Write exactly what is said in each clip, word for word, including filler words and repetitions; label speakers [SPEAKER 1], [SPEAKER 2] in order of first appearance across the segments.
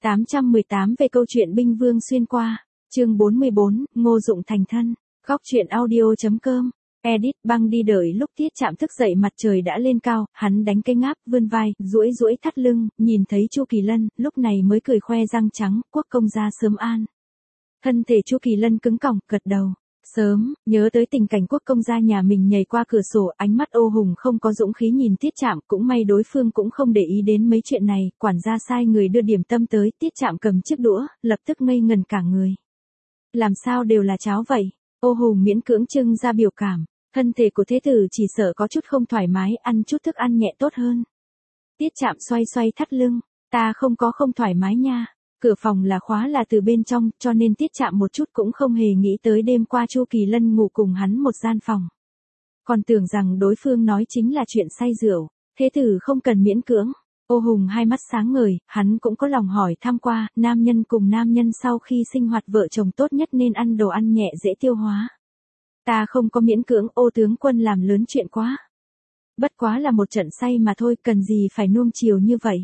[SPEAKER 1] tám trăm mười tám về câu chuyện binh vương xuyên qua, chương bốn mươi bốn, Ngô Dụng thành thân, góc truyện audio chấm com, edit băng đi đợi lúc Tiết Trạm thức dậy mặt trời đã lên cao, hắn đánh cái ngáp, vươn vai, duỗi duỗi thắt lưng, nhìn thấy Chu Kỳ Lân, lúc này mới cười khoe răng trắng, quốc công gia sớm an. Thân thể Chu Kỳ Lân cứng cỏng, gật đầu. Sớm, nhớ tới tình cảnh quốc công gia nhà mình nhảy qua cửa sổ, ánh mắt ô hùng không có dũng khí nhìn Tiết Trạm, cũng may đối phương cũng không để ý đến mấy chuyện này, quản gia sai người đưa điểm tâm tới, Tiết Trạm cầm chiếc đũa, lập tức ngây ngần cả người. Làm sao đều là cháo vậy? Ô hùng miễn cưỡng trưng ra biểu cảm, thân thể của thế tử chỉ sợ có chút không thoải mái, ăn chút thức ăn nhẹ tốt hơn. Tiết Trạm xoay xoay thắt lưng, ta không có không thoải mái nha. Cửa phòng là khóa là từ bên trong, cho nên Tiết Trạm một chút cũng không hề nghĩ tới đêm qua Chu Kỳ Lân ngủ cùng hắn một gian phòng. Còn tưởng rằng đối phương nói chính là chuyện say rượu, thế tử không cần miễn cưỡng. Ô hùng hai mắt sáng ngời, hắn cũng có lòng hỏi thăm qua, nam nhân cùng nam nhân sau khi sinh hoạt vợ chồng tốt nhất nên ăn đồ ăn nhẹ dễ tiêu hóa. Ta không có miễn cưỡng, Ô tướng quân làm lớn chuyện quá. Bất quá là một trận say mà thôi, cần gì phải nuông chiều như vậy.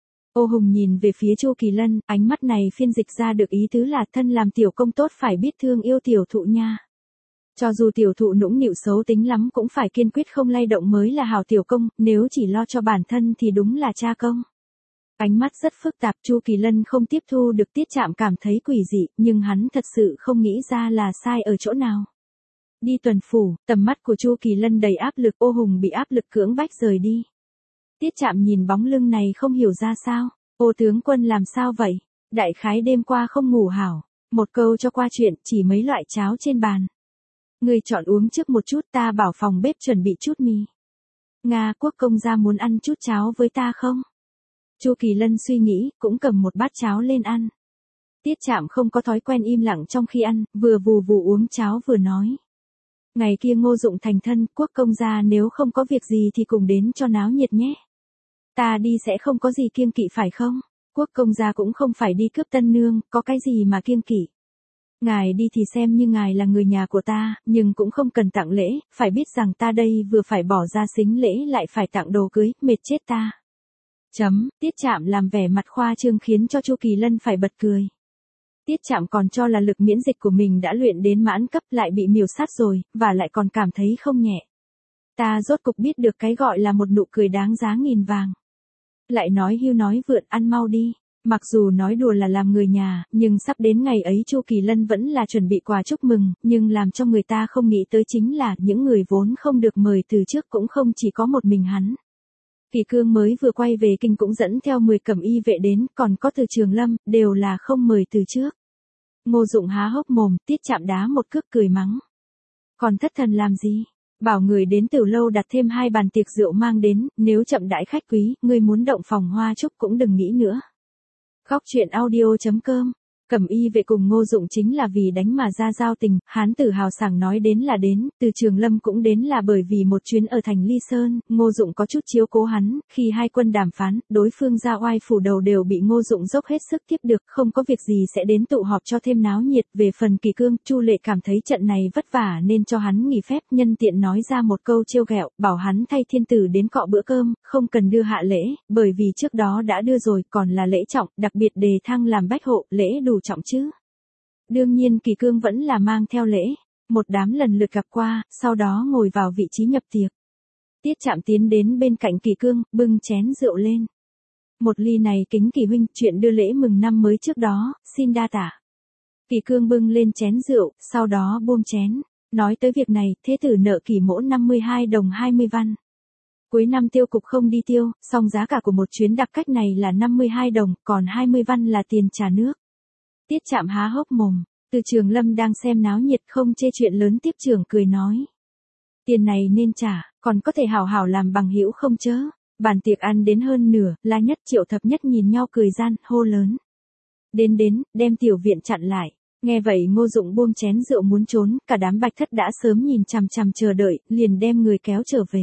[SPEAKER 1] Ô hùng nhìn về phía Chu Kỳ Lân, ánh mắt này phiên dịch ra được ý tứ là thân làm tiểu công tốt phải biết thương yêu tiểu thụ nha. Cho dù tiểu thụ nũng nịu xấu tính lắm cũng phải kiên quyết không lay động mới là hảo tiểu công, nếu chỉ lo cho bản thân thì đúng là cha công. Ánh mắt rất phức tạp, Chu Kỳ Lân không tiếp thu được Tiết Trạm cảm thấy quỷ dị, nhưng hắn thật sự không nghĩ ra là sai ở chỗ nào. Đi tuần phủ, tầm mắt của Chu Kỳ Lân đầy áp lực, ô hùng bị áp lực cưỡng bách rời đi. Tiết Trạm nhìn bóng lưng này không hiểu ra sao, Ô tướng quân làm sao vậy? Đại khái đêm qua không ngủ hảo, một câu cho qua chuyện, chỉ mấy loại cháo trên bàn. Người chọn uống trước một chút, ta bảo phòng bếp chuẩn bị chút mì. Nga, quốc công gia muốn ăn chút cháo với ta không? Chu Kỳ Lân suy nghĩ, cũng cầm một bát cháo lên ăn. Tiết Trạm không có thói quen im lặng trong khi ăn, vừa vù vù uống cháo vừa nói. Ngày kia Ngô Dụng thành thân, quốc công gia nếu không có việc gì thì cùng đến cho náo nhiệt nhé. Ta đi sẽ không có gì kiêng kỵ phải không? Quốc công gia cũng không phải đi cướp tân nương, có cái gì mà kiêng kỵ. Ngài đi thì xem như ngài là người nhà của ta, nhưng cũng không cần tặng lễ, phải biết rằng ta đây vừa phải bỏ ra sính lễ lại phải tặng đồ cưới, mệt chết ta. Chấm, Tiết Trạm làm vẻ mặt khoa trương khiến cho Chu Kỳ Lân phải bật cười. Tiết Trạm còn cho là lực miễn dịch của mình đã luyện đến mãn cấp lại bị miểu sát rồi, và lại còn cảm thấy không nhẹ. Ta rốt cục biết được cái gọi là một nụ cười đáng giá nghìn vàng. Lại nói hưu nói vượn, ăn mau đi. Mặc dù nói đùa là làm người nhà, nhưng sắp đến ngày ấy Chu Kỳ Lân vẫn là chuẩn bị quà chúc mừng, nhưng làm cho người ta không nghĩ tới chính là những người vốn không được mời từ trước cũng không chỉ có một mình hắn. Kỳ Cương mới vừa quay về kinh cũng dẫn theo mười cẩm y vệ đến, còn có từ Trường Lâm, đều là không mời từ trước. Ngô Dụng há hốc mồm, Tiết Trạm đá một cước cười mắng. Còn thất thần làm gì? Bảo người đến Tiểu Lâu đặt thêm hai bàn tiệc rượu mang đến, nếu chậm đãi khách quý, ngươi muốn động phòng hoa chúc cũng đừng nghĩ nữa. Góc truyện audio chấm com, Cẩm y vệ cùng Ngô Dụng chính là vì đánh mà ra giao tình, hán tử hào sảng nói đến là đến, từ Trường Lâm cũng đến là bởi vì một chuyến ở thành Ly Sơn, Ngô Dụng có chút chiếu cố hắn, khi hai quân đàm phán, đối phương ra oai phủ đầu đều bị Ngô Dụng dốc hết sức tiếp được, không có việc gì sẽ đến tụ họp cho thêm náo nhiệt. Về phần Kỳ Cương, Chu Lệ cảm thấy trận này vất vả nên cho hắn nghỉ phép, nhân tiện nói ra một câu trêu ghẹo, bảo hắn thay thiên tử đến cọ bữa cơm, không cần đưa hạ lễ, bởi vì trước đó đã đưa rồi, còn là lễ trọng, đặc biệt đề thăng làm bách hộ, lễ đủ trọng chứ. Đương nhiên Kỳ Cương vẫn là mang theo lễ, một đám lần lượt gặp qua, sau đó ngồi vào vị trí nhập tiệc. Tiết Trạm tiến đến bên cạnh Kỳ Cương, bưng chén rượu lên. Một ly này kính Kỳ huynh, chuyện đưa lễ mừng năm mới trước đó, xin đa tạ. Kỳ Cương bưng lên chén rượu, sau đó buông chén, nói tới việc này, thế tử nợ Kỳ mỗ năm mươi hai đồng hai mươi văn. Cuối năm tiêu cục không đi tiêu, song giá cả của một chuyến đặc cách này là năm mươi hai đồng, còn hai mươi văn là tiền trà nước. Tiết Trạm há hốc mồm, từ Trường Lâm đang xem náo nhiệt không chê chuyện lớn tiếp trưởng cười nói. Tiền này nên trả, còn có thể hảo hảo làm bằng hữu không chớ. Bàn tiệc ăn đến hơn nửa, La Nhất Triệu Thập Nhất nhìn nhau cười gian, hô lớn. Đến đến, đem tiểu viện chặn lại. Nghe vậy Ngô Dụng buông chén rượu muốn trốn, cả đám Bạch Thất đã sớm nhìn chằm chằm chờ đợi, liền đem người kéo trở về.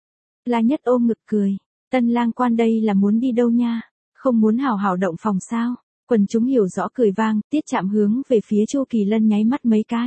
[SPEAKER 1] La Nhất ôm ngực cười, tân lang quan đây là muốn đi đâu nha, không muốn hảo hảo động phòng sao? Quần chúng hiểu rõ cười vang, Tiết Trạm hướng về phía Chu Kỳ Lân nháy mắt mấy cái.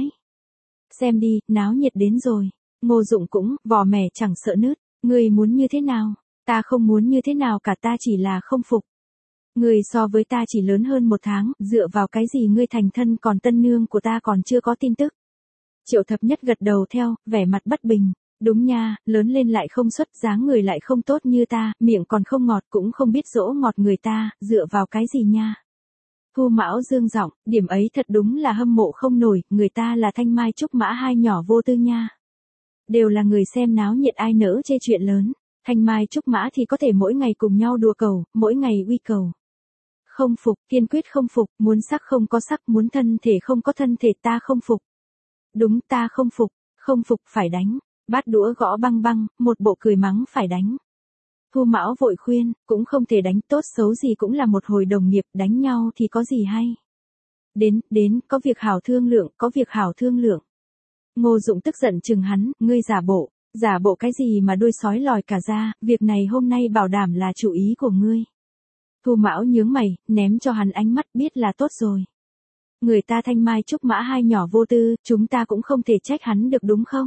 [SPEAKER 1] Xem đi, náo nhiệt đến rồi. Ngô Dụng cũng, vò mẻ chẳng sợ nứt, ngươi muốn như thế nào? Ta không muốn như thế nào cả, ta chỉ là không phục. Ngươi so với ta chỉ lớn hơn một tháng, dựa vào cái gì ngươi thành thân còn tân nương của ta còn chưa có tin tức. Triệu thập nhất gật đầu theo, vẻ mặt bất bình. Đúng nha, lớn lên lại không xuất, dáng người lại không tốt như ta, miệng còn không ngọt cũng không biết dỗ ngọt người ta, dựa vào cái gì nha. Thu Mão dương giọng, điểm ấy thật đúng là hâm mộ không nổi, người ta là Thanh Mai Trúc Mã hai nhỏ vô tư nha. Đều là người xem náo nhiệt ai nỡ chê chuyện lớn, Thanh Mai Trúc Mã thì có thể mỗi ngày cùng nhau đùa cầu, mỗi ngày uy cầu. Không phục, kiên quyết không phục, muốn sắc không có sắc, muốn thân thể không có thân thể, ta không phục. Đúng, ta không phục, không phục phải đánh, bát đũa gõ băng băng, một bộ cười mắng phải đánh. Thu Mão vội khuyên, cũng không thể đánh, tốt xấu gì cũng là một hồi đồng nghiệp, đánh nhau thì có gì hay. Đến, đến, có việc hảo thương lượng, có việc hảo thương lượng. Ngô Dụng tức giận chừng hắn, ngươi giả bộ, giả bộ cái gì mà đuôi sói lòi cả ra, việc này hôm nay bảo đảm là chủ ý của ngươi. Thu Mão nhướng mày, ném cho hắn ánh mắt, biết là tốt rồi. Người ta Thanh Mai Trúc Mã hai nhỏ vô tư, chúng ta cũng không thể trách hắn được đúng không?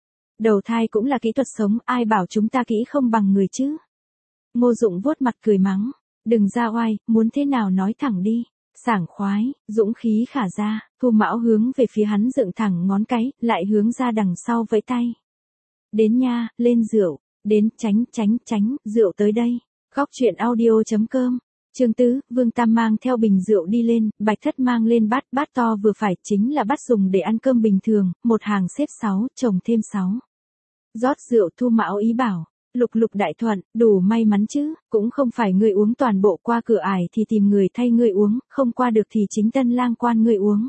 [SPEAKER 1] Đầu thai cũng là kỹ thuật sống, ai bảo chúng ta kỹ không bằng người chứ? Ngô Dụng vuốt mặt cười mắng, đừng ra oai, muốn thế nào nói thẳng đi. Sảng khoái, dũng khí khả ra, Thu Mão hướng về phía hắn dựng thẳng ngón cái, lại hướng ra đằng sau vẫy tay. Đến nha, lên rượu, đến, tránh, tránh, tránh, rượu tới đây. Góc truyện audio chấm com. Chương tứ, Vương Tam mang theo bình rượu đi lên, Bạch Thất mang lên bát, bát to vừa phải, chính là bát dùng để ăn cơm bình thường, một hàng xếp sáu, chồng thêm sáu. Rót rượu, Thu Mão ý bảo, lục lục đại thuận, đủ may mắn chứ, cũng không phải ngươi uống toàn bộ, qua cửa ải thì tìm người thay ngươi uống, không qua được thì chính Tân Lang Quan ngươi uống.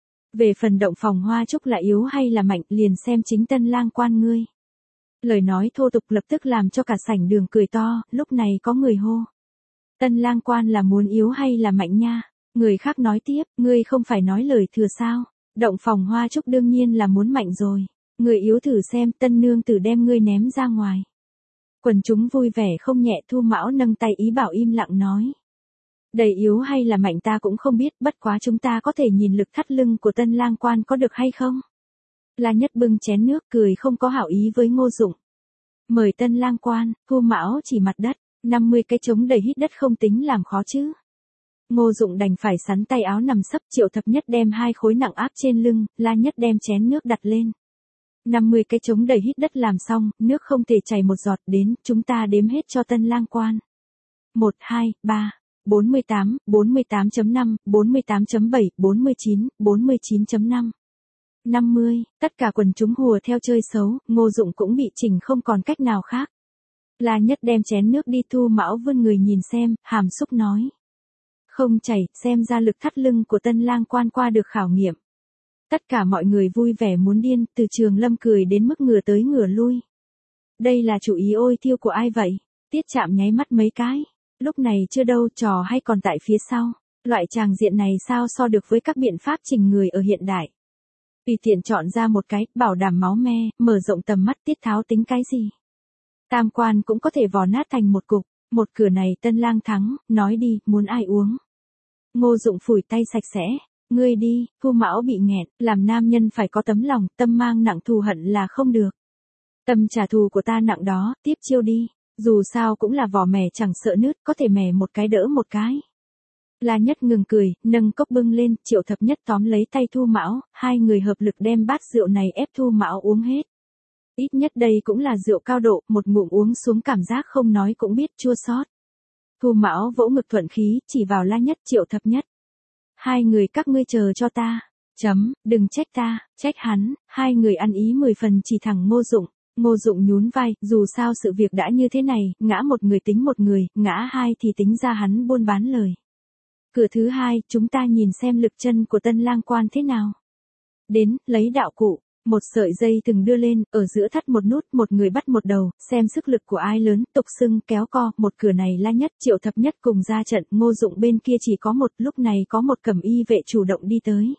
[SPEAKER 1] Về phần động phòng hoa trúc là yếu hay là mạnh, liền xem chính Tân Lang Quan ngươi. Lời nói thô tục lập tức làm cho cả sảnh đường cười to, lúc này có người hô. Tân Lang Quan là muốn yếu hay là mạnh nha? Người khác nói tiếp, ngươi không phải nói lời thừa sao? Động phòng hoa trúc đương nhiên là muốn mạnh rồi. Người yếu thử xem, tân nương tử đem ngươi ném ra ngoài. Quần chúng vui vẻ không nhẹ, Thu Mão nâng tay ý bảo im lặng nói. Đầy yếu hay là mạnh ta cũng không biết, bất quá chúng ta có thể nhìn lực thắt lưng của Tân Lang Quan có được hay không? La Nhất bưng chén nước cười không có hảo ý với Ngô Dụng. Mời Tân Lang Quan, Thu Mão chỉ mặt đất, năm mươi cái trống đầy hít đất không tính làm khó chứ. Ngô Dụng đành phải sắn tay áo nằm sấp, Triệu Thập Nhất đem hai khối nặng áp trên lưng, La Nhất đem chén nước đặt lên. năm mươi cái trống đầy hít đất làm xong, nước không thể chảy một giọt, đến, chúng ta đếm hết cho Tân Lang Quan. một, hai, ba, bốn mươi tám, bốn mươi tám chấm năm, bốn mươi tám chấm bảy, bốn mươi chín, bốn mươi chín chấm năm. năm mươi, tất cả quần chúng hùa theo chơi xấu, Ngô Dụng cũng bị chỉnh không còn cách nào khác. La Nhất đem chén nước đi, Thu Mão vươn người nhìn xem, hàm xúc nói. Không chảy, xem ra lực thắt lưng của Tân Lang Quan qua được khảo nghiệm. Tất cả mọi người vui vẻ muốn điên, từ Trường Lâm cười đến mức ngửa tới ngửa lui. Đây là chủ ý ôi thiêu của ai vậy? Tiết Trạm nháy mắt mấy cái. Lúc này chưa đâu, trò hay còn tại phía sau. Loại tràng diện này sao so được với các biện pháp chỉnh người ở hiện đại. Tùy tiện chọn ra một cái, bảo đảm máu me, mở rộng tầm mắt, Tiết Tháo tính cái gì? Tam quan cũng có thể vò nát thành một cục, một cửa này Tân Lang thắng, nói đi, muốn ai uống? Ngô Dụng phủi tay sạch sẽ, ngươi đi, Thu Mão bị nghẹn, làm nam nhân phải có tấm lòng, tâm mang nặng thù hận là không được. Tâm trả thù của ta nặng đó, tiếp chiêu đi, dù sao cũng là vỏ mè chẳng sợ nứt, có thể mè một cái đỡ một cái. La Nhất ngừng cười, nâng cốc bưng lên, Triệu Thập Nhất tóm lấy tay Thu Mão, hai người hợp lực đem bát rượu này ép Thu Mão uống hết. Ít nhất đây cũng là rượu cao độ, một ngụm uống xuống cảm giác không nói cũng biết chua xót. Thu Mão vỗ ngực thuận khí, chỉ vào La Nhất, Triệu Thập Nhất. Hai người các ngươi chờ cho ta. Chấm, đừng trách ta, trách hắn, hai người ăn ý mười phần chỉ thẳng Ngô Dụng. Ngô Dụng nhún vai, dù sao sự việc đã như thế này, ngã một người tính một người, ngã hai thì tính ra hắn buôn bán lời. Cửa thứ hai, chúng ta nhìn xem lực chân của Tân Lang Quan thế nào. Đến, lấy đạo cụ, một sợi dây từng đưa lên, ở giữa thắt một nút, một người bắt một đầu, xem sức lực của ai lớn, tục xưng kéo co, một cửa này La Nhất, Triệu Thập Nhất cùng ra trận, Ngô Dụng bên kia chỉ có một, lúc này có một cẩm y vệ chủ động đi tới.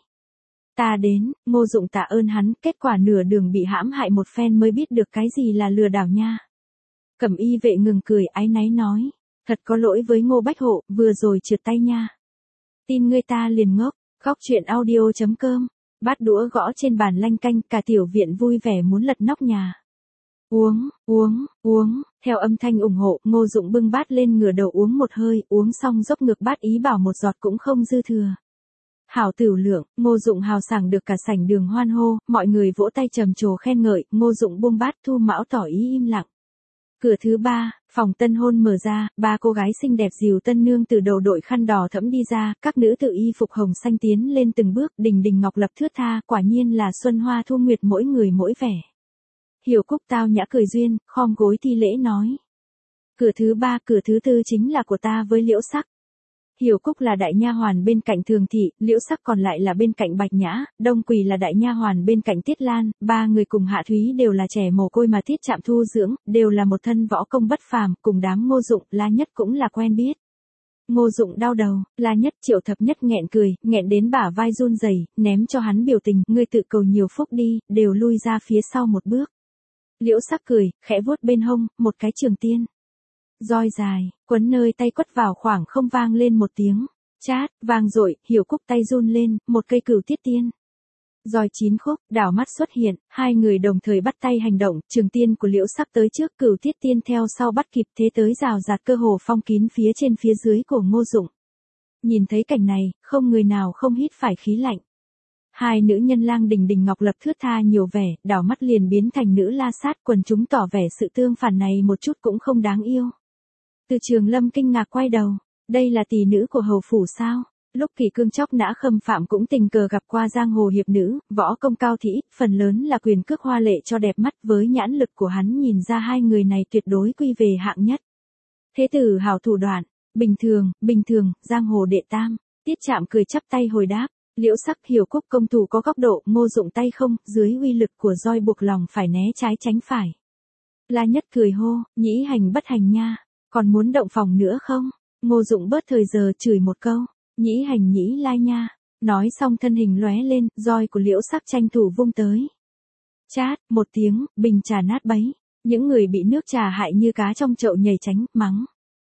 [SPEAKER 1] Ta đến, Ngô Dụng tạ ơn hắn, kết quả nửa đường bị hãm hại một phen mới biết được cái gì là lừa đảo nha. Cẩm y vệ ngừng cười áy náy nói, thật có lỗi với Ngô Bách Hộ, vừa rồi trượt tay nha. Tin ngươi ta liền ngốc, góc truyện audio chấm com, bát đũa gõ trên bàn lanh canh, cả tiểu viện vui vẻ muốn lật nóc nhà. Uống, uống, uống, theo âm thanh ủng hộ, Ngô Dụng bưng bát lên ngửa đầu uống một hơi, uống xong dốc ngược bát ý bảo một giọt cũng không dư thừa. Hảo tửu lượng, Ngô Dụng hào sảng được cả sảnh đường hoan hô, mọi người vỗ tay trầm trồ khen ngợi, Ngô Dụng buông bát, Thu Mão tỏ ý im lặng. Cửa thứ ba, phòng tân hôn mở ra, ba cô gái xinh đẹp dìu tân nương từ đầu đội khăn đỏ thẫm đi ra, các nữ tự y phục hồng xanh tiến lên từng bước, đình đình ngọc lập thướt tha, quả nhiên là xuân hoa thu nguyệt mỗi người mỗi vẻ. Hiểu Cúc tao nhã cười duyên, khom gối thi lễ nói. Cửa thứ ba, cửa thứ tư chính là của ta với Liễu Sắc. Hiểu Cúc là đại nha hoàn bên cạnh Thường Thị, Liễu Sắc còn lại là bên cạnh Bạch Nhã, Đông Quỳ là đại nha hoàn bên cạnh Tiết Lan, ba người cùng Hạ Thúy đều là trẻ mồ côi mà Tiết Trạm thu dưỡng, đều là một thân võ công bất phàm, cùng đám Ngô Dụng, La Nhất cũng là quen biết. Ngô Dụng đau đầu, La Nhất Triệu Thập Nhất nghẹn cười, nghẹn đến bả vai run rẩy, ném cho hắn biểu tình, ngươi tự cầu nhiều phúc đi, đều lui ra phía sau một bước. Liễu Sắc cười, khẽ vuốt bên hông, một cái trường tiên. Roi dài, quấn nơi tay quất vào khoảng không vang lên một tiếng. Chát, vang dội, Hiểu Cúc tay run lên, một cây cửu tiết tiên. Roi chín khúc, đảo mắt xuất hiện, hai người đồng thời bắt tay hành động, trường tiên của Liễu Sắc tới trước, cửu tiết tiên theo sau bắt kịp, thế tới rào rạt cơ hồ phong kín phía trên phía dưới của Ngô Dụng. Nhìn thấy cảnh này, không người nào không hít phải khí lạnh. Hai nữ nhân lang đình đình ngọc lập thướt tha nhiều vẻ, đảo mắt liền biến thành nữ la sát, quần chúng tỏ vẻ sự tương phản này một chút cũng không đáng yêu. Từ Trường Lâm kinh ngạc quay đầu, đây là tỷ nữ của hầu phủ sao? Lúc Kỳ Cương chóc nã Khâm Phạm cũng tình cờ gặp qua giang hồ hiệp nữ, võ công cao thĩ, phần lớn là quyền cước hoa lệ cho đẹp mắt, với nhãn lực của hắn nhìn ra hai người này tuyệt đối quy về hạng nhất. Thế tử hảo thủ đoạn, bình thường, bình thường, giang hồ đệ tam. Tiết Trạm cười chắp tay hồi đáp, Liễu Sắc Hiểu Cúc công thủ có góc độ, Ngô Dụng tay không, dưới uy lực của roi buộc lòng phải né trái tránh phải. La Nhất cười hô, nhĩ hành bất hành nha, còn muốn động phòng nữa không? Ngô Dụng bớt thời giờ chửi một câu, nhĩ hành nhĩ lai nha. Nói xong thân hình lóe lên, roi của Liễu Sắc tranh thủ vung tới. Chát, một tiếng, bình trà nát bấy. Những người bị nước trà hại như cá trong chậu nhảy tránh, mắng.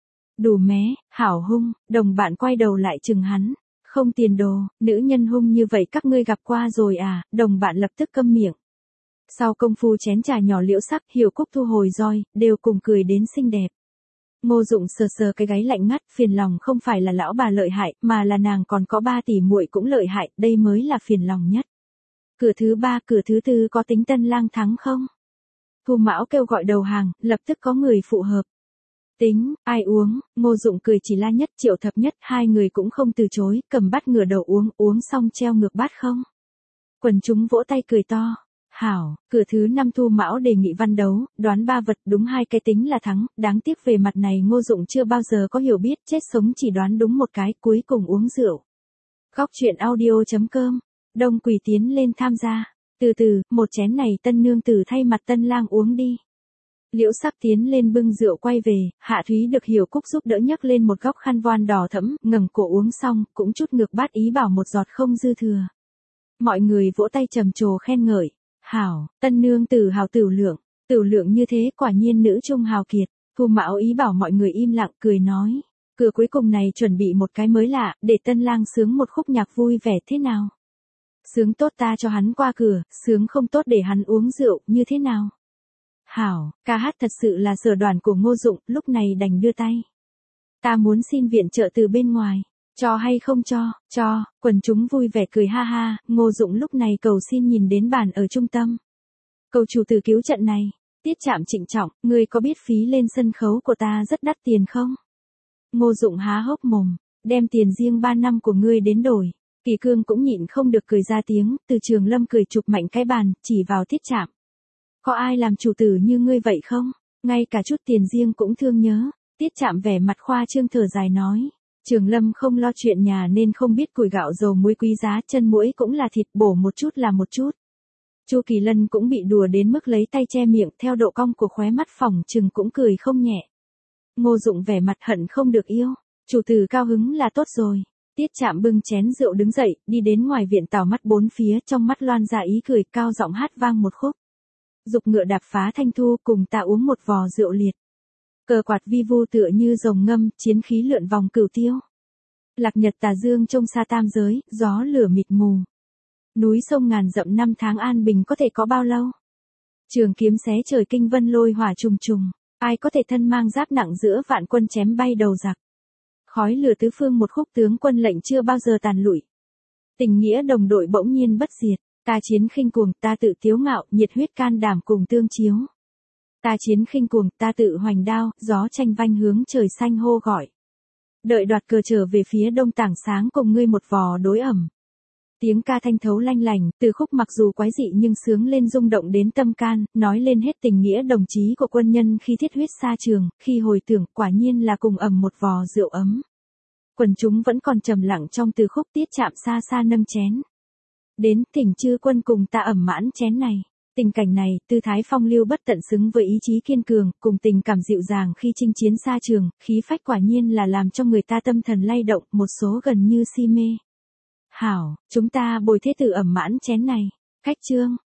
[SPEAKER 1] Đủ mé, hảo hung, đồng bạn quay đầu lại chừng hắn. Không tiền đồ, nữ nhân hung như vậy các ngươi gặp qua rồi à, đồng bạn lập tức câm miệng. Sau công phu chén trà nhỏ Liễu Sắc, Hiểu Cúc thu hồi roi, đều cùng cười đến xinh đẹp. Ngô Dụng sờ sờ cái gáy lạnh ngắt, phiền lòng không phải là lão bà lợi hại, mà là nàng còn có ba tỷ muội cũng lợi hại, đây mới là phiền lòng nhất. Cửa thứ ba, cửa thứ tư có tính tân lang thắng không? Thu Mão kêu gọi đầu hàng, lập tức có người phụ hợp. Tính, ai uống, Ngô Dụng cười chỉ La Nhất Triệu Thập Nhất, hai người cũng không từ chối, cầm bát ngửa đầu uống, uống xong treo ngược bát không. Quần chúng vỗ tay cười to. Hảo, cửa thứ năm Thu Mão đề nghị văn đấu, đoán ba vật đúng hai cái tính là thắng, đáng tiếc về mặt này Ngô Dụng chưa bao giờ có hiểu biết, chết sống chỉ đoán đúng một cái, cuối cùng uống rượu. Góc truyện audio chấm com, Đông Quỳ tiến lên tham gia, từ từ, một chén này tân nương tử thay mặt tân lang uống đi. Liễu Sắc tiến lên bưng rượu quay về, Hạ Thúy được Hiểu Cúc giúp đỡ nhấc lên một góc khăn voan đỏ thẫm, ngẩng cổ uống xong, cũng chút ngược bát ý bảo một giọt không dư thừa. Mọi người vỗ tay trầm trồ khen ngợi. Hảo, tân nương tử hào tửu lượng, tửu lượng như thế quả nhiên nữ trung hào kiệt. Thu Mão ý bảo mọi người im lặng cười nói, cửa cuối cùng này chuẩn bị một cái mới lạ, để tân lang sướng một khúc nhạc vui vẻ thế nào? Sướng tốt ta cho hắn qua cửa, sướng không tốt để hắn uống rượu, như thế nào? Hảo, ca hát thật sự là sở đoàn của Ngô Dụng, lúc này đành đưa tay. Ta muốn xin viện trợ từ bên ngoài. Cho hay không cho, cho, quần chúng vui vẻ cười ha ha, Ngô Dụng lúc này cầu xin nhìn đến bàn ở trung tâm. Cầu chủ tử cứu trận này, Tiết Trạm trịnh trọng, ngươi có biết phí lên sân khấu của ta rất đắt tiền không? Ngô Dụng há hốc mồm, đem tiền riêng ba năm của ngươi đến đổi. Kỳ Cương cũng nhịn không được cười ra tiếng, Từ Trường Lâm cười chụp mạnh cái bàn, chỉ vào Tiết Trạm. Có ai làm chủ tử như ngươi vậy không? Ngay cả chút tiền riêng cũng thương nhớ. Tiết Trạm vẻ mặt khoa trương thở dài nói. Trường Lâm không lo chuyện nhà nên không biết củi gạo dầu muối quý giá, chân muỗi cũng là thịt, bổ một chút là một chút. Chu Kỳ Lân cũng bị đùa đến mức lấy tay che miệng, theo độ cong của khóe mắt phỏng chừng cũng cười không nhẹ. Ngô Dụng vẻ mặt hận không được yêu, chủ tử cao hứng là tốt rồi. Tiết Trạm bưng chén rượu đứng dậy, đi đến ngoài viện tảo mắt bốn phía, trong mắt loan ra ý cười, cao giọng hát vang một khúc. Dục ngựa đạp phá thanh thu, cùng ta uống một vò rượu liệt. Cờ quạt vi vu tựa như rồng ngâm, chiến khí lượn vòng cửu tiêu. Lạc nhật tà dương trông xa tam giới, gió lửa mịt mù. Núi sông ngàn dặm năm tháng an bình có thể có bao lâu? Trường kiếm xé trời kinh vân lôi hỏa trùng trùng, ai có thể thân mang giáp nặng giữa vạn quân chém bay đầu giặc. Khói lửa tứ phương một khúc tướng quân lệnh chưa bao giờ tàn lụi. Tình nghĩa đồng đội bỗng nhiên bất diệt, ta chiến khinh cuồng, ta tự tiếu ngạo, nhiệt huyết can đảm cùng tương chiếu. Ta chiến khinh cuồng, ta tự hoành đao, gió tranh vanh hướng trời xanh hô gọi. Đợi đoạt cờ trở về phía đông tảng sáng cùng ngươi một vò đối ẩm. Tiếng ca thanh thấu lanh lành, từ khúc mặc dù quái dị nhưng sướng lên rung động đến tâm can, nói lên hết tình nghĩa đồng chí của quân nhân khi thiết huyết xa trường, khi hồi tưởng quả nhiên là cùng ẩm một vò rượu ấm. Quần chúng vẫn còn trầm lặng trong từ khúc tiết chạm xa xa nâng chén. Đến thỉnh chư quân cùng ta ẩm mãn chén này. Tình cảnh này, tư thái phong lưu bất tận xứng với ý chí kiên cường, cùng tình cảm dịu dàng khi chinh chiến xa trường, khí phách quả nhiên là làm cho người ta tâm thần lay động, một số gần như si mê. Hảo, chúng ta bồi thế tử ẩm mãn chén này. Khách chương.